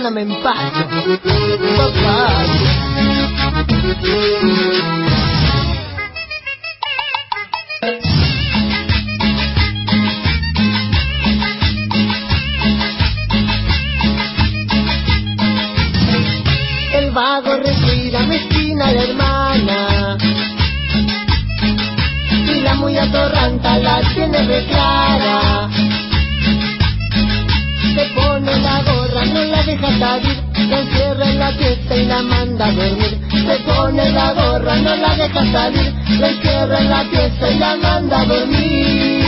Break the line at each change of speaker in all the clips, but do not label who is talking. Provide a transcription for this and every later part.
hermana me empacho. Papá. El vago recuida mezquina la hermana, y la muy atorranta la tiene reclara. Se pone la gorra, no la deja salir, la encierra en la fiesta y la manda a dormir. Se pone la gorra, no la deja salir, la encierra en la fiesta y la manda a dormir.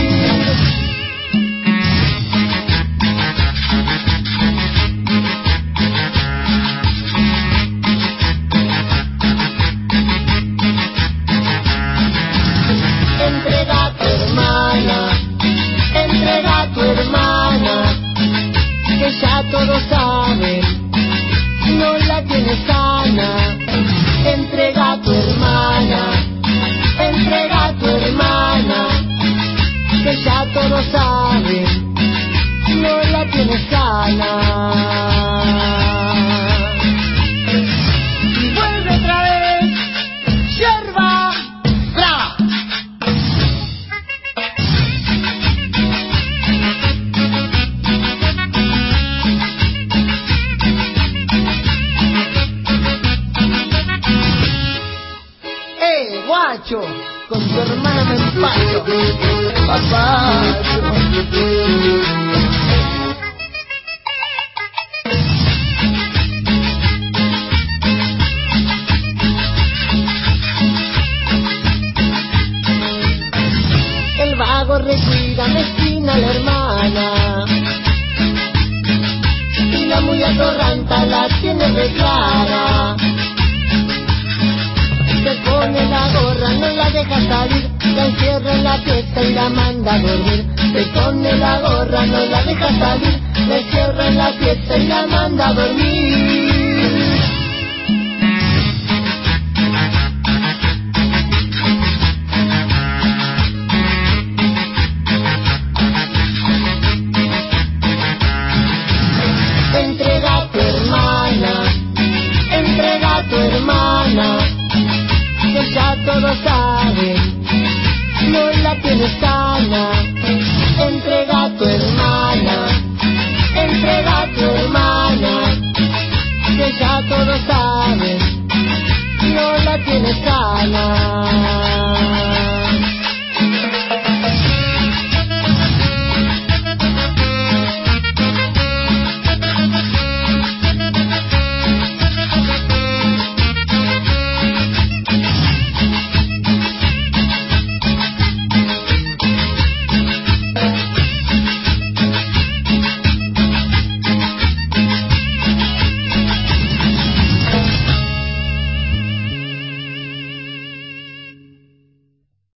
Entrega a tu hermana, entrega a tu hermana, que ya todos saben, no la tienes sana. Entrega a tu hermana, entrega a tu hermana, que ya todos saben, no la tienes sana. Y vuelve otra vez, yerba brava. Guacho, con tu hermana me empacho, papacho. El vago recuida mezquina a la hermana, y la muy atorranta la tiene reclara. Se pone la gorra, no la deja salir, la encierra en la fiesta y la manda a dormir. Se pone la gorra, no la deja salir, la encierra en la fiesta y la manda a dormir. Entrega a tu hermana, entrega a tu hermana, que ya todos saben, no la tienes sana. Entrega a tu hermana, entrega a tu hermana, que ya todos saben.